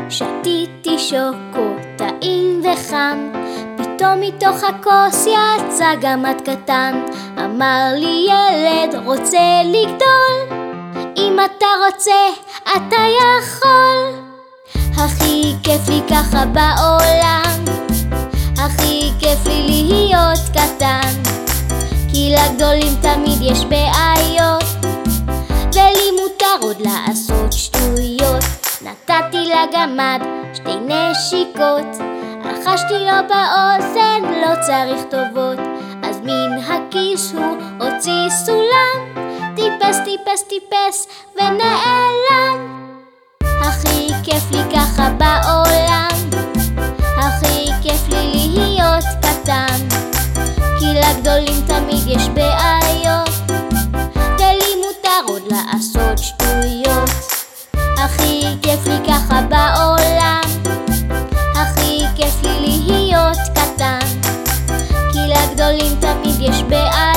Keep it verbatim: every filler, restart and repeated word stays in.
שתיתי שוקו טעים וחם, פתאום מתוך הכוס יצא גמד קטן. אמר לי ילד רוצה לגדול, אם אתה רוצה אתה יכול. הכי כיף לי ככה בעולם, הכי כיף לי להיות קטן, כי לגדולים תמיד יש בעיות, ולי מותר עוד לעשות שטויות. נתתי לגמד שתי נשיקות, לחשתי לו באוזן לא צריך טובות, אז מן הכיס הוא הוציא סולם, טיפס טיפס טיפס ונעלם. הכי כיף לי ככה בעולם, הכי כיף לי להיות קטן, כי לגדולים תמיד יש בעיות, ולי מותר עוד לעשות שטויות. הכי כיף לי ככה בעולם, הכי כיף לי להיות קטן, כי לגדולים תמיד יש בעיות.